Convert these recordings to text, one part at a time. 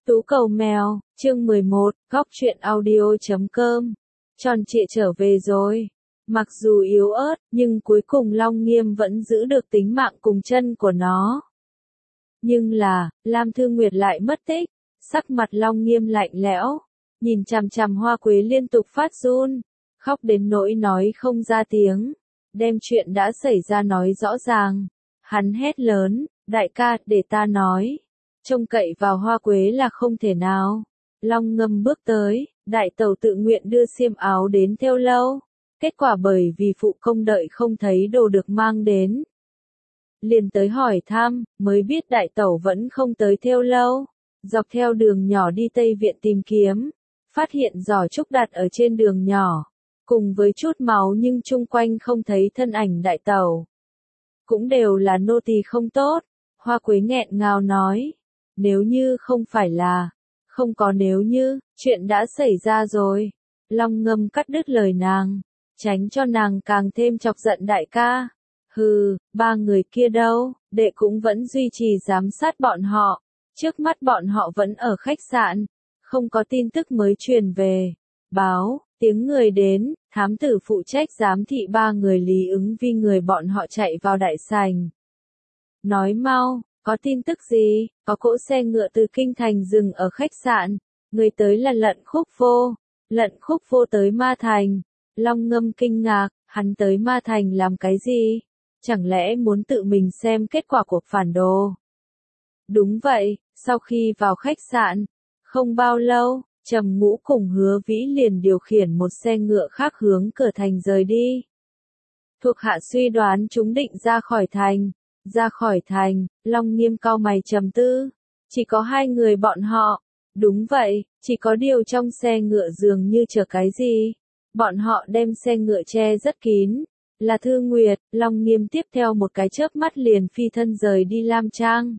Tú cầu mèo, chương 11, góc truyện audio.com. Tròn trịa trở về rồi. Mặc dù yếu ớt, nhưng cuối cùng Long Nghiêm vẫn giữ được tính mạng cùng chân của nó. Nhưng là, Lam Thư Nguyệt lại mất tích. Sắc mặt Long Nghiêm lạnh lẽo, nhìn chằm chằm Hoa Quế liên tục phát run, khóc đến nỗi nói không ra tiếng, đem chuyện đã xảy ra nói rõ ràng. Hắn hét lớn, đại ca, để ta nói. Trông cậy vào Hoa Quế là không thể nào. Long Ngâm bước tới, đại tẩu tự nguyện đưa xiêm áo đến theo lâu. Kết quả bởi vì phụ công đợi không thấy đồ được mang đến. Liền tới hỏi thăm, mới biết đại tẩu vẫn không tới theo lâu. Dọc theo đường nhỏ đi Tây Viện tìm kiếm, phát hiện giỏ trúc đặt ở trên đường nhỏ, cùng với chút máu nhưng chung quanh không thấy thân ảnh đại tẩu. Cũng đều là nô tỳ không tốt, Hoa Quế nghẹn ngào nói. Nếu như không phải là, không có nếu như, chuyện đã xảy ra rồi. Long Ngâm cắt đứt lời nàng, tránh cho nàng càng thêm chọc giận đại ca. Hừ, ba người kia đâu, đệ cũng vẫn duy trì giám sát bọn họ. Trước mắt bọn họ vẫn ở khách sạn, không có tin tức mới truyền về. Báo, tiếng người đến, thám tử phụ trách giám thị ba người Lý Ứng Vi người bọn họ chạy vào đại sảnh. Nói mau, có tin tức gì? Có cỗ xe ngựa từ kinh thành dừng ở khách sạn, người tới là Lận Khúc Vô. Lận Khúc Vô tới Ma Thành. Long Ngâm kinh ngạc, hắn tới Ma Thành làm cái gì? Chẳng lẽ muốn tự mình xem kết quả cuộc phản đồ? Đúng vậy, sau khi vào khách sạn, không bao lâu, Trầm Ngũ cùng Hứa Vĩ liền điều khiển một xe ngựa khác hướng cửa thành rời đi. Thuộc hạ suy đoán chúng định ra khỏi thành. Ra khỏi thành, Long Nghiêm cau mày trầm tư. Chỉ có hai người bọn họ. Đúng vậy, chỉ có điều trong xe ngựa dường như chở cái gì. Bọn họ đem xe ngựa che rất kín. Là Thư Nguyệt. Long Nghiêm tiếp theo một cái chớp mắt liền phi thân rời đi Lam Trang.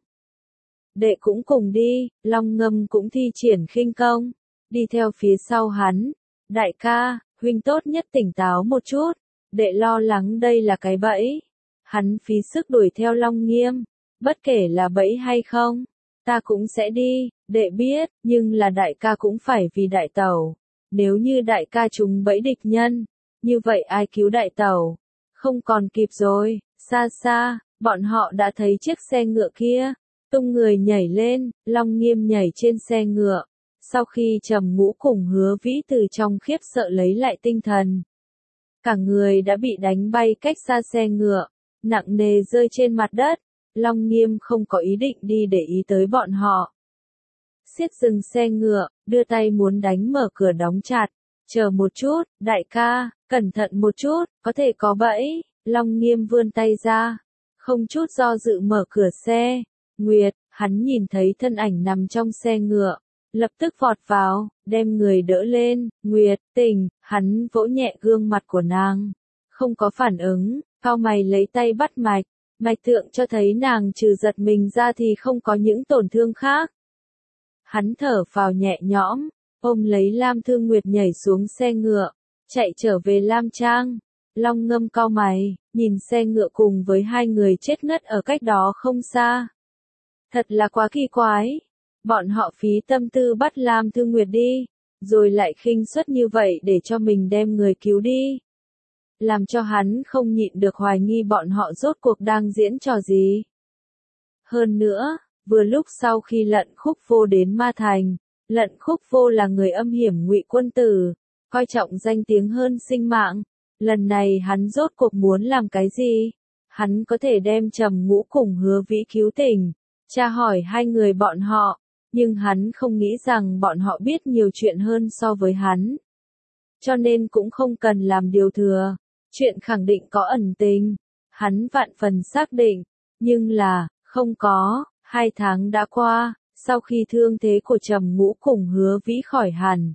Đệ cũng cùng đi, Long Ngâm cũng thi triển khinh công. Đi theo phía sau hắn. Đại ca, huynh tốt nhất tỉnh táo một chút. Đệ lo lắng đây là cái bẫy. Hắn phí sức đuổi theo Long Nghiêm. Bất kể là bẫy hay không, ta cũng sẽ đi, đệ biết, nhưng là đại ca cũng phải vì đại tẩu. Nếu như đại ca trúng bẫy địch nhân, như vậy ai cứu đại tẩu? Không còn kịp rồi. Xa xa, bọn họ đã thấy chiếc xe ngựa kia. Tung người nhảy lên, Long Nghiêm nhảy trên xe ngựa. Sau khi Trầm Ngũ cùng Hứa Vĩ từ trong khiếp sợ lấy lại tinh thần, cả người đã bị đánh bay cách xa xe ngựa, nặng nề rơi trên mặt đất. Long Nghiêm không có ý định đi để ý tới bọn họ. Siết dừng xe ngựa, đưa tay muốn đánh mở cửa đóng chặt. Chờ một chút, đại ca, cẩn thận một chút, có thể có bẫy. Long Nghiêm vươn tay ra, không chút do dự mở cửa xe. Nguyệt, hắn nhìn thấy thân ảnh nằm trong xe ngựa, lập tức vọt vào, đem người đỡ lên. Nguyệt, tỉnh, hắn vỗ nhẹ gương mặt của nàng. Không có phản ứng, cau mày lấy tay bắt mạch. Mạch tượng cho thấy nàng trừ giật mình ra thì không có những tổn thương khác. Hắn thở phào nhẹ nhõm, ôm lấy Lam Thư Nguyệt nhảy xuống xe ngựa, chạy trở về Lam Trang. Long Ngâm cau mày, nhìn xe ngựa cùng với hai người chết ngất ở cách đó không xa. Thật là quá kỳ quái. Bọn họ phí tâm tư bắt Lam Thư Nguyệt đi, rồi lại khinh suất như vậy để cho mình đem người cứu đi. Làm cho hắn không nhịn được hoài nghi bọn họ rốt cuộc đang diễn trò gì. Hơn nữa, vừa lúc sau khi Lận Khúc Vô đến Ma Thành, Lận Khúc Vô là người âm hiểm ngụy quân tử, coi trọng danh tiếng hơn sinh mạng. Lần này hắn rốt cuộc muốn làm cái gì? Hắn có thể đem Trầm Ngũ cùng Hứa Vĩ cứu tỉnh, tra hỏi hai người bọn họ, nhưng hắn không nghĩ rằng bọn họ biết nhiều chuyện hơn so với hắn. Cho nên cũng không cần làm điều thừa. Chuyện khẳng định có ẩn tình. Hắn vạn phần xác định. Nhưng là, không có. 2 tháng đã qua, sau khi thương thế của Trầm Ngũ cùng Hứa Vĩ khỏi hẳn.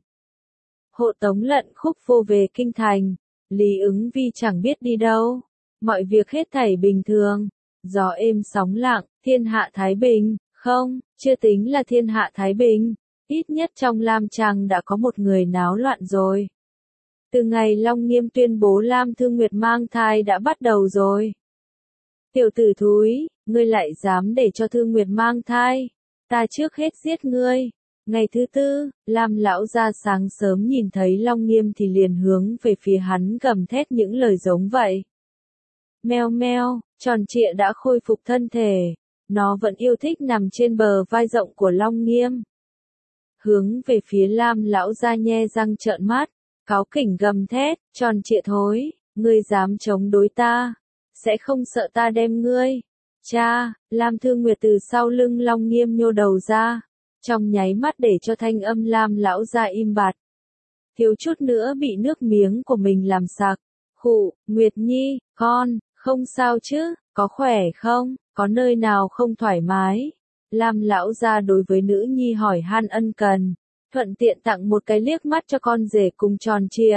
Hộ tống Lận Khúc Vô về kinh thành. Lý Ứng Vi chẳng biết đi đâu. Mọi việc hết thảy bình thường. Gió êm sóng lặng, thiên hạ thái bình. Không, chưa tính là thiên hạ thái bình. Ít nhất trong Lam Trang đã có một người náo loạn rồi. Từ ngày Long Nghiêm tuyên bố Lam Thư Nguyệt mang thai đã bắt đầu rồi. Tiểu tử thúi, ngươi lại dám để cho Thư Nguyệt mang thai. Ta trước hết giết ngươi. Ngày thứ tư, Lam lão gia sáng sớm nhìn thấy Long Nghiêm thì liền hướng về phía hắn gầm thét những lời giống vậy. Meo meo, tròn trịa đã khôi phục thân thể. Nó vẫn yêu thích nằm trên bờ vai rộng của Long Nghiêm. Hướng về phía Lam lão gia nhe răng trợn mắt, cáu kỉnh gầm thét, tròn trịa thối, ngươi dám chống đối ta, sẽ không sợ ta đem ngươi. Cha, Lam Thương Nguyệt từ sau lưng Long Nghiêm nhô đầu ra, trong nháy mắt để cho thanh âm Lam lão gia im bặt. Thiếu chút nữa bị nước miếng của mình làm sặc. Khụ, Nguyệt Nhi, con, không sao chứ, có khỏe không, có nơi nào không thoải mái? Lam lão gia đối với nữ nhi hỏi han ân cần, thuận tiện tặng một cái liếc mắt cho con rể cùng tròn trịa.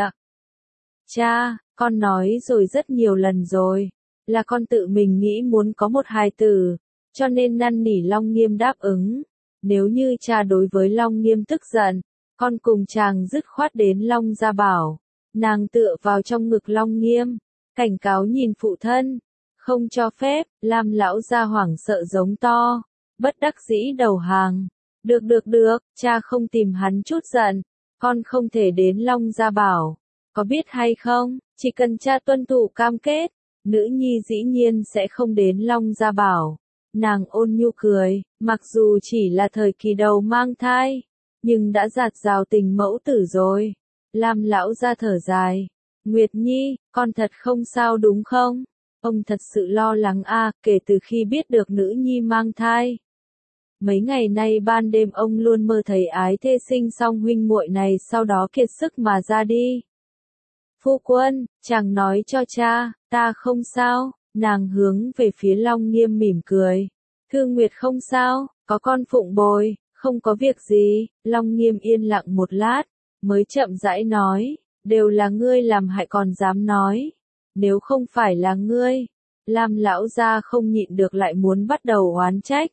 Cha, con nói rồi rất nhiều lần rồi, là con tự mình nghĩ muốn có một hài tử, cho nên năn nỉ Long Nghiêm đáp ứng. Nếu như cha đối với Long Nghiêm tức giận, con cùng chàng dứt khoát đến Long gia bảo. Nàng tựa vào trong ngực Long Nghiêm, cảnh cáo nhìn phụ thân, không cho phép. Lam lão gia hoảng sợ giống to, bất đắc dĩ đầu hàng. Được, cha không tìm hắn chút giận, con không thể đến Long gia bảo, có biết hay không, chỉ cần cha tuân thủ cam kết, nữ nhi dĩ nhiên sẽ không đến Long gia bảo. Nàng ôn nhu cười, mặc dù chỉ là thời kỳ đầu mang thai, nhưng đã dạt dào tình mẫu tử rồi. Lam lão gia thở dài, Nguyệt Nhi, con thật không sao đúng không? Ông thật sự lo lắng kể từ khi biết được nữ nhi mang thai. Mấy ngày nay ban đêm ông luôn mơ thấy ái thê sinh xong huynh muội này sau đó kiệt sức mà ra đi. Phu quân, chàng nói cho cha, ta không sao. Nàng hướng về phía Long Nghiêm mỉm cười. Thương Nguyệt không sao, có con phụng bồi, không có việc gì. Long Nghiêm yên lặng một lát, mới chậm rãi nói, đều là ngươi làm hại còn dám nói. Nếu không phải là ngươi, Lam lão gia không nhịn được lại muốn bắt đầu oán trách.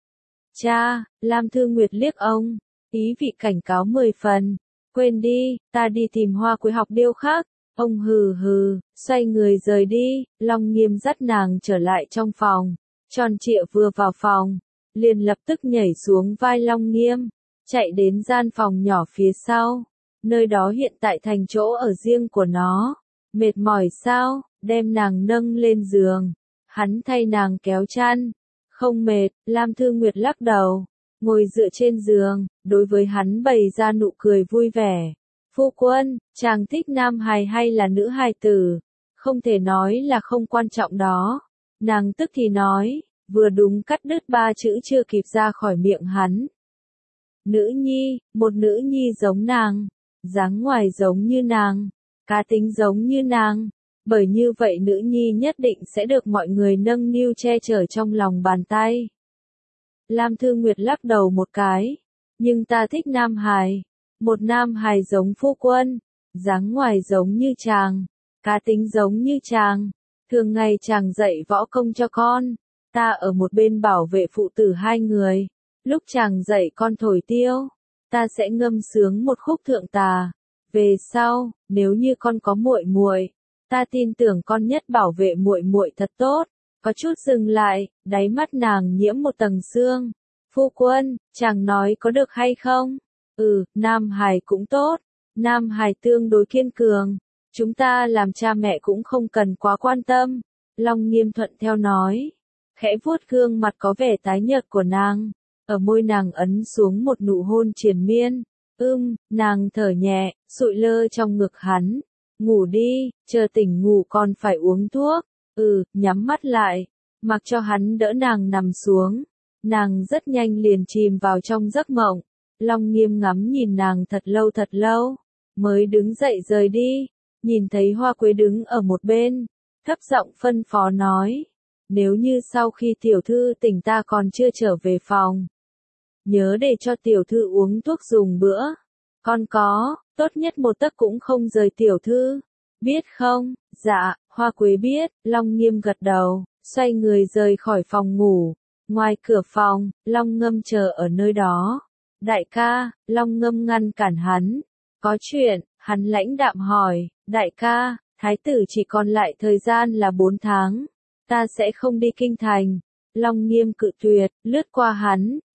Cha, Lam Thương Nguyệt liếc ông, ý vị cảnh cáo 10 phần. Quên đi, ta đi tìm Hoa Quế học điêu khác. Ông hừ hừ, xoay người rời đi. Long Nghiêm dắt nàng trở lại trong phòng. Tròn trịa vừa vào phòng, liền lập tức nhảy xuống vai Long Nghiêm, chạy đến gian phòng nhỏ phía sau. Nơi đó hiện tại thành chỗ ở riêng của nó. Mệt mỏi sao, đem nàng nâng lên giường. Hắn thay nàng kéo chăn. Không mệt, Lam Thương Nguyệt lắc đầu, ngồi dựa trên giường, đối với hắn bày ra nụ cười vui vẻ. Phu quân, chàng thích nam hài hay là nữ hài tử? Không thể nói là không quan trọng đó. Nàng tức thì nói, vừa đúng cắt đứt 3 chữ chưa kịp ra khỏi miệng hắn. Nữ nhi, một nữ nhi giống nàng, dáng ngoài giống như nàng, cá tính giống như nàng. Bởi như vậy nữ nhi nhất định sẽ được mọi người nâng niu che chở trong lòng bàn tay. Lam Thương Nguyệt lắc đầu một cái. Nhưng ta thích nam hài. Một nam hài giống phu quân. Dáng ngoài giống như chàng. Cá tính giống như chàng. Thường ngày chàng dạy võ công cho con. Ta ở một bên bảo vệ phụ tử hai người. Lúc chàng dạy con thổi tiêu, ta sẽ ngâm sướng một khúc thượng tà. Về sau, nếu như con có muội muội, ta tin tưởng con nhất bảo vệ muội muội thật tốt. Có chút dừng lại, đáy mắt nàng nhiễm một tầng sương. Phu quân, chàng nói có được hay không? Nam hài cũng tốt. Nam hài tương đối kiên cường. Chúng ta làm cha mẹ cũng không cần quá quan tâm. Long Nghiêm thuận theo nói. Khẽ vuốt gương mặt có vẻ tái nhợt của nàng. Ở môi nàng ấn xuống một nụ hôn triền miên. Nàng thở nhẹ, sụi lơ trong ngực hắn. Ngủ đi, chờ tỉnh ngủ còn phải uống thuốc. Nhắm mắt lại, mặc cho hắn đỡ nàng nằm xuống. Nàng rất nhanh liền chìm vào trong giấc mộng. Long Nghiêm ngắm nhìn nàng thật lâu, mới đứng dậy rời đi. Nhìn thấy Hoa Quế đứng ở một bên, thấp giọng phân phó nói. Nếu như sau khi tiểu thư tỉnh ta còn chưa trở về phòng, nhớ để cho tiểu thư uống thuốc dùng bữa. Con có, tốt nhất một tấc cũng không rời tiểu thư. Biết không? Dạ, Hoa Quế biết. Long Nghiêm gật đầu, xoay người rời khỏi phòng ngủ. Ngoài cửa phòng, Long Ngâm chờ ở nơi đó. Đại ca, Long Ngâm ngăn cản hắn. Có chuyện, hắn lãnh đạm hỏi. Đại ca, thái tử chỉ còn lại thời gian là 4 tháng. Ta sẽ không đi kinh thành. Long Nghiêm cự tuyệt, lướt qua hắn,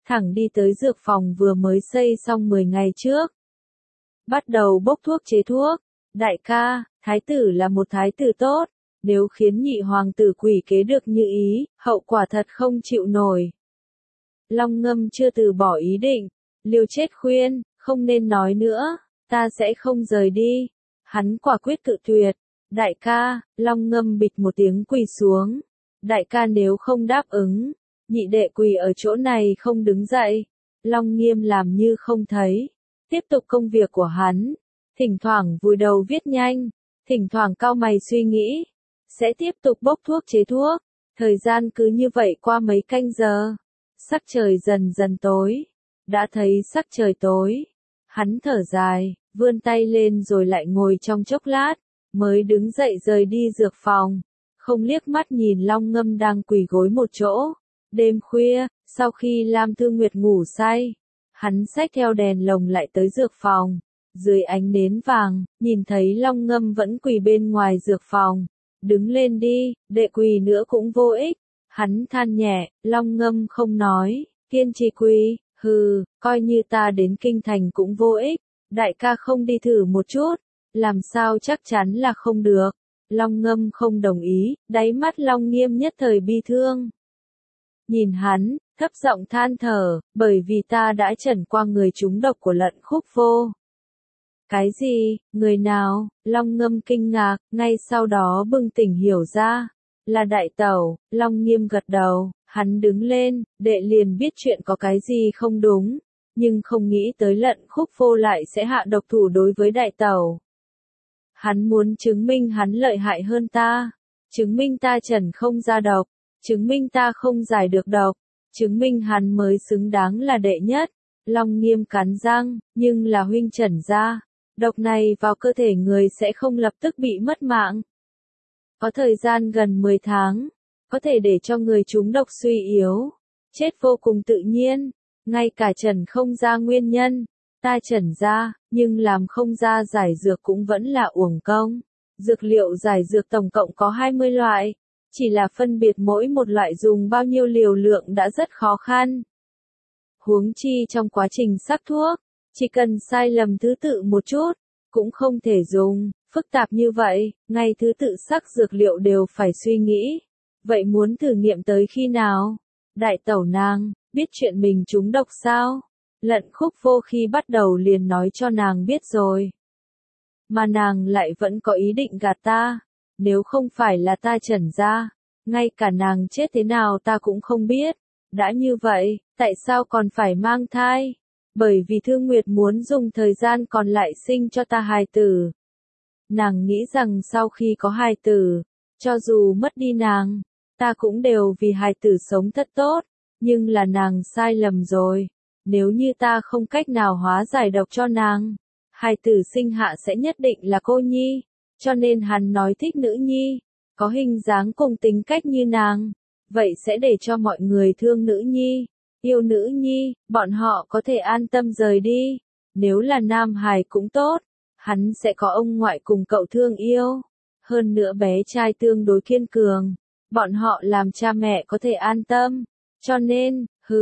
thẳng đi tới dược phòng vừa mới xây xong 10 ngày trước. Bắt đầu bốc thuốc chế thuốc. Đại ca, thái tử là một thái tử tốt, nếu khiến nhị hoàng tử quỷ kế được như ý, hậu quả thật không chịu nổi. Long Ngâm chưa từ bỏ ý định, liều chết khuyên, không nên nói nữa, ta sẽ không rời đi. Hắn quả quyết cự tuyệt. Đại ca, Long Ngâm bịch một tiếng quỳ xuống. Đại ca nếu không đáp ứng, nhị đệ quỳ ở chỗ này không đứng dậy. Long Nghiêm làm như không thấy, tiếp tục công việc của hắn, thỉnh thoảng vùi đầu viết nhanh, thỉnh thoảng cau mày suy nghĩ, sẽ tiếp tục bốc thuốc chế thuốc. Thời gian cứ như vậy qua mấy canh giờ, sắc trời dần dần tối. Đã thấy sắc trời tối, hắn thở dài, vươn tay lên rồi lại ngồi trong chốc lát, mới đứng dậy rời đi dược phòng, không liếc mắt nhìn Long Ngâm đang quỳ gối một chỗ. Đêm khuya, sau khi Lam Thư Nguyệt ngủ say, hắn xách theo đèn lồng lại tới dược phòng, dưới ánh nến vàng, nhìn thấy Long Ngâm vẫn quỳ bên ngoài dược phòng. Đứng lên đi, đệ quỳ nữa cũng vô ích. Hắn than nhẹ, Long Ngâm không nói, kiên trì quỳ, hừ, coi như ta đến kinh thành cũng vô ích. Đại ca không đi thử một chút, làm sao chắc chắn là không được. Long Ngâm không đồng ý, đáy mắt Long Nghiêm nhất thời bi thương. Nhìn hắn, thấp giọng than thở, bởi vì ta đã trần qua người trúng độc của Lận Khúc Vô. Cái gì, người nào? Long Ngâm kinh ngạc, ngay sau đó bừng tỉnh hiểu ra. Là đại tẩu. Long Nghiêm gật đầu, hắn đứng lên, đệ liền biết chuyện có cái gì không đúng, nhưng không nghĩ tới Lận Khúc Vô lại sẽ hạ độc thủ đối với đại tẩu. Hắn muốn chứng minh hắn lợi hại hơn ta, chứng minh ta trần không ra độc, chứng minh ta không giải được độc, chứng minh hắn mới xứng đáng là đệ nhất. Long Nghiêm cắn răng, nhưng là huynh trần ra, độc này vào cơ thể người sẽ không lập tức bị mất mạng. Có thời gian gần 10 tháng, có thể để cho người trúng độc suy yếu, chết vô cùng tự nhiên, ngay cả trần không ra nguyên nhân, ta trần ra, nhưng làm không ra giải dược cũng vẫn là uổng công. Dược liệu giải dược tổng cộng có 20 loại, chỉ là phân biệt mỗi một loại dùng bao nhiêu liều lượng đã rất khó khăn. Huống chi trong quá trình sắc thuốc, chỉ cần sai lầm thứ tự một chút, cũng không thể dùng. Phức tạp như vậy, ngay thứ tự sắc dược liệu đều phải suy nghĩ. Vậy muốn thử nghiệm tới khi nào? Đại tẩu nàng, biết chuyện mình trúng độc sao? Lận Khúc Vô khi bắt đầu liền nói cho nàng biết rồi. Mà nàng lại vẫn có ý định gạt ta. Nếu không phải là ta trần ra, ngay cả nàng chết thế nào ta cũng không biết. Đã như vậy, tại sao còn phải mang thai? Bởi vì Thương Nguyệt muốn dùng thời gian còn lại sinh cho ta hài tử. Nàng nghĩ rằng sau khi có hài tử, cho dù mất đi nàng, ta cũng đều vì hài tử sống thật tốt, nhưng là nàng sai lầm rồi. Nếu như ta không cách nào hóa giải độc cho nàng, hài tử sinh hạ sẽ nhất định là cô nhi, cho nên hắn nói thích nữ nhi, có hình dáng cùng tính cách như nàng, vậy sẽ để cho mọi người thương nữ nhi, yêu nữ nhi, bọn họ có thể an tâm rời đi. Nếu là nam hài cũng tốt, hắn sẽ có ông ngoại cùng cậu thương yêu. Hơn nữa bé trai tương đối kiên cường, bọn họ làm cha mẹ có thể an tâm. Cho nên,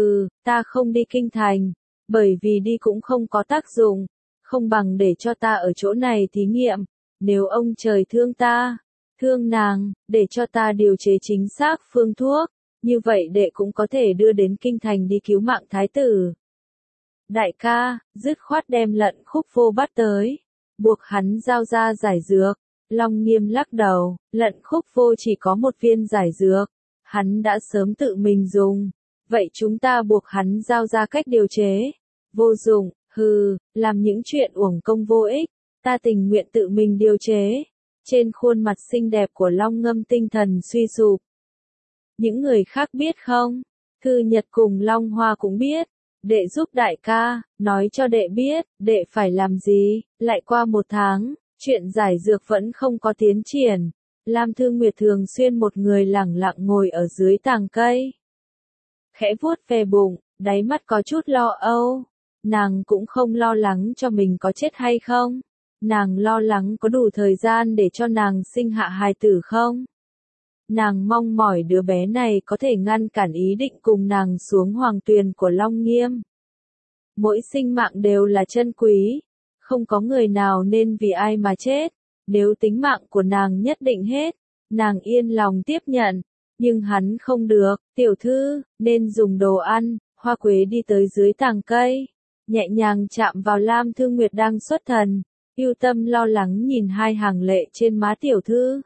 ta không đi kinh thành, bởi vì đi cũng không có tác dụng, không bằng để cho ta ở chỗ này thí nghiệm. Nếu ông trời thương ta, thương nàng, để cho ta điều chế chính xác phương thuốc, như vậy đệ cũng có thể đưa đến kinh thành đi cứu mạng thái tử. Đại ca, dứt khoát đem Lận Khúc Vô bắt tới, buộc hắn giao ra giải dược. Long Nghiêm lắc đầu, Lận Khúc Vô chỉ có một viên giải dược, hắn đã sớm tự mình dùng, vậy chúng ta buộc hắn giao ra cách điều chế. Vô dụng, làm những chuyện uổng công vô ích, ta tình nguyện tự mình điều chế. Trên khuôn mặt xinh đẹp của Long Ngâm tinh thần suy sụp. Những người khác biết không? Thư Nhật cùng Long Hoa cũng biết. Đệ giúp đại ca, nói cho đệ biết, đệ phải làm gì. Lại qua 1 tháng, chuyện giải dược vẫn không có tiến triển. Lam Thư Nguyệt thường xuyên một người lẳng lặng ngồi ở dưới tàng cây. Khẽ vuốt về bụng, đáy mắt có chút lo âu. Nàng cũng không lo lắng cho mình có chết hay không. Nàng lo lắng có đủ thời gian để cho nàng sinh hạ hài tử không. Nàng mong mỏi đứa bé này có thể ngăn cản ý định cùng nàng xuống hoàng tuyền của Long Nghiêm. Mỗi sinh mạng đều là chân quý, không có người nào nên vì ai mà chết. Nếu tính mạng của nàng nhất định hết, nàng yên lòng tiếp nhận, nhưng hắn không được. Tiểu thư, nên dùng đồ ăn. Hoa Quế đi tới dưới tàng cây, nhẹ nhàng chạm vào Lam Thư Nguyệt đang xuất thần, ưu tâm lo lắng nhìn hai hàng lệ trên má tiểu thư.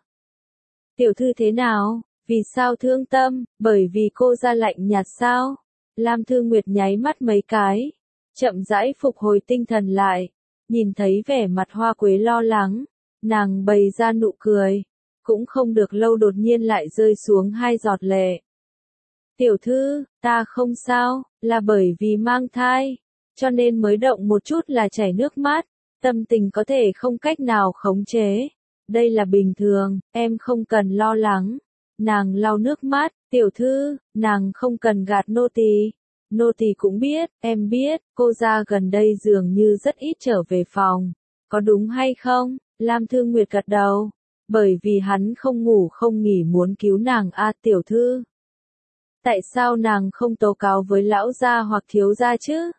Tiểu thư thế nào? Vì sao thương tâm? Bởi vì cô ra lạnh nhạt sao? Lam Thư Nguyệt nháy mắt mấy cái, chậm rãi phục hồi tinh thần lại, nhìn thấy vẻ mặt Hoa Quế lo lắng, nàng bày ra nụ cười, cũng không được lâu đột nhiên lại rơi xuống hai giọt lệ. Tiểu thư, ta không sao, là bởi vì mang thai, cho nên mới động một chút là chảy nước mắt, tâm tình có thể không cách nào khống chế. Đây là bình thường, em không cần lo lắng. Nàng lau nước mắt, tiểu thư, nàng không cần gạt nô tỳ. Nô tỳ cũng biết, em biết, cô ra gần đây dường như rất ít trở về phòng. Có đúng hay không? Lam Thư Nguyệt gật đầu. Bởi vì hắn không ngủ không nghỉ muốn cứu nàng tiểu thư. Tại sao nàng không tố cáo với lão gia hoặc thiếu gia chứ?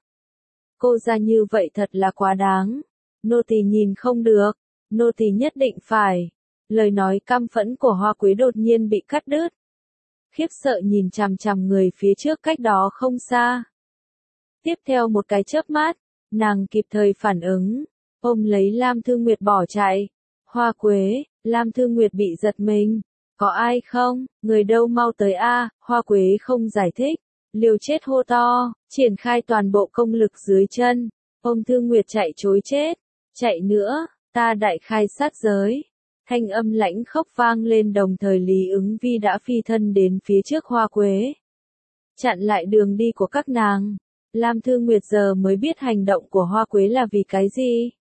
Cô ra như vậy thật là quá đáng. Nô tỳ nhìn không được, nô tỳ nhất định phải. Lời nói căm phẫn của Hoa Quế đột nhiên bị cắt đứt. Khiếp sợ nhìn chằm chằm người phía trước cách đó không xa. Tiếp theo một cái chớp mắt, nàng kịp thời phản ứng, ôm lấy Lam Thư Nguyệt bỏ chạy. Hoa Quế, Lam Thư Nguyệt bị giật mình. Có ai không? Người đâu mau tới Hoa Quế không giải thích. Liều chết hô to, triển khai toàn bộ công lực dưới chân. Ôm Thư Nguyệt chạy trối chết. Chạy nữa, ta đại khai sát giới. Thanh âm lãnh khốc vang lên đồng thời Lý Ứng Vi đã phi thân đến phía trước Hoa Quế. Chặn lại đường đi của các nàng. Lam Thư Nguyệt giờ mới biết hành động của Hoa Quế là vì cái gì.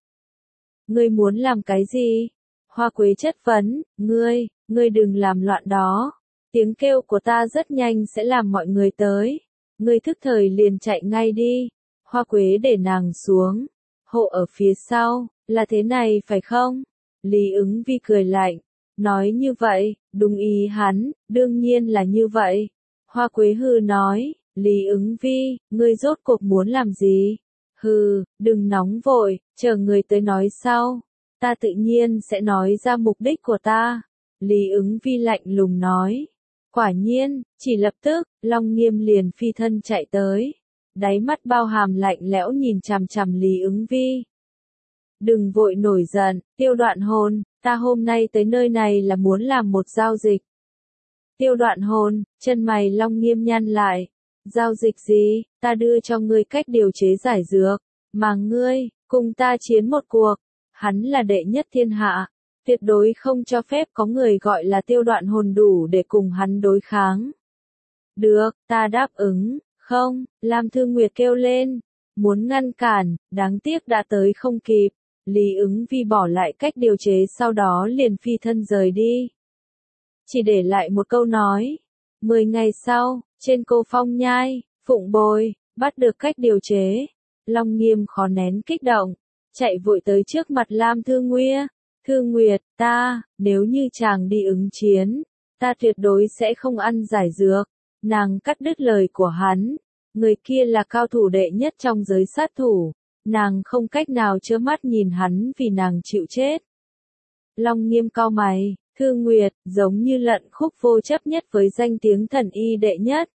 Ngươi muốn làm cái gì? Hoa Quế chất vấn, ngươi đừng làm loạn đó. Tiếng kêu của ta rất nhanh sẽ làm mọi người tới. Ngươi thức thời liền chạy ngay đi. Hoa Quế để nàng xuống. Hộ ở phía sau, là thế này phải không? Lý Ứng Vi cười lạnh, nói như vậy, đúng ý hắn, đương nhiên là như vậy. Hoa Quế hừ nói, Lý Ứng Vi, ngươi rốt cuộc muốn làm gì? Hừ, đừng nóng vội, chờ người tới nói sau. Ta tự nhiên sẽ nói ra mục đích của ta. Lý Ứng Vi lạnh lùng nói. Quả nhiên, chỉ lập tức, Long Nghiêm liền phi thân chạy tới. Đáy mắt bao hàm lạnh lẽo nhìn chằm chằm Lý Ứng Vi. Đừng vội nổi giận, Tiêu Đoạn Hồn, ta hôm nay tới nơi này là muốn làm một giao dịch. Tiêu Đoạn Hồn, chân mày Long Nghiêm nhăn lại. Giao dịch gì? Ta đưa cho ngươi cách điều chế giải dược, mà ngươi, cùng ta chiến một cuộc. Hắn là đệ nhất thiên hạ, tuyệt đối không cho phép có người gọi là Tiêu Đoạn Hồn đủ để cùng hắn đối kháng. Được, ta đáp ứng. Không, Lam Thư Nguyệt kêu lên, muốn ngăn cản, đáng tiếc đã tới không kịp. Lý Ứng Vi bỏ lại cách điều chế sau đó liền phi thân rời đi. Chỉ để lại một câu nói. 10 ngày sau, trên Cô Phong Nhai, Phụng Bồi, bắt được cách điều chế. Long Nghiêm khó nén kích động, chạy vội tới trước mặt Lam Thư Nguyệt. Thư Nguyệt, nếu như chàng đi ứng chiến, ta tuyệt đối sẽ không ăn giải dược. Nàng cắt đứt lời của hắn. Người kia là cao thủ đệ nhất trong giới sát thủ. Nàng không cách nào trơ mắt nhìn hắn vì nàng chịu chết. Long Nghiêm cau mày, Thư Nguyệt, giống như lận khúc vô chấp nhất với danh tiếng thần y đệ nhất.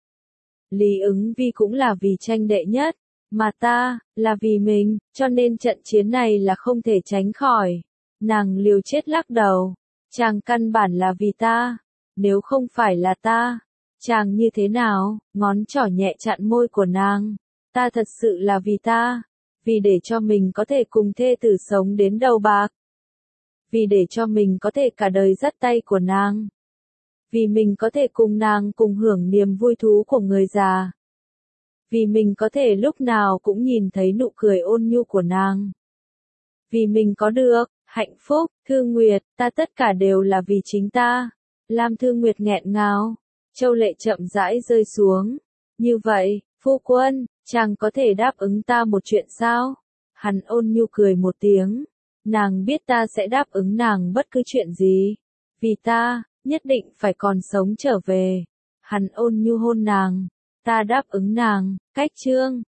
Lý Ứng Vi cũng là vì tranh đệ nhất, mà ta, là vì mình, cho nên trận chiến này là không thể tránh khỏi. Nàng liều chết lắc đầu, chàng căn bản là vì ta, nếu không phải là ta, chàng như thế nào? Ngón trỏ nhẹ chặn môi của nàng, ta thật sự là vì ta. Vì để cho mình có thể cùng thê tử sống đến đầu bạc. Vì để cho mình có thể cả đời dắt tay của nàng. Vì mình có thể cùng nàng cùng hưởng niềm vui thú của người già. Vì mình có thể lúc nào cũng nhìn thấy nụ cười ôn nhu của nàng. Vì mình có được hạnh phúc. Thư Nguyệt, ta tất cả đều là vì chính ta. Lam Thư Nguyệt nghẹn ngào, châu lệ chậm rãi rơi xuống. Như vậy, phu quân, chàng có thể đáp ứng ta một chuyện sao? Hắn ôn nhu cười một tiếng. Nàng biết ta sẽ đáp ứng nàng bất cứ chuyện gì. Vì ta, nhất định phải còn sống trở về. Hắn ôn nhu hôn nàng, ta đáp ứng nàng, cách Trương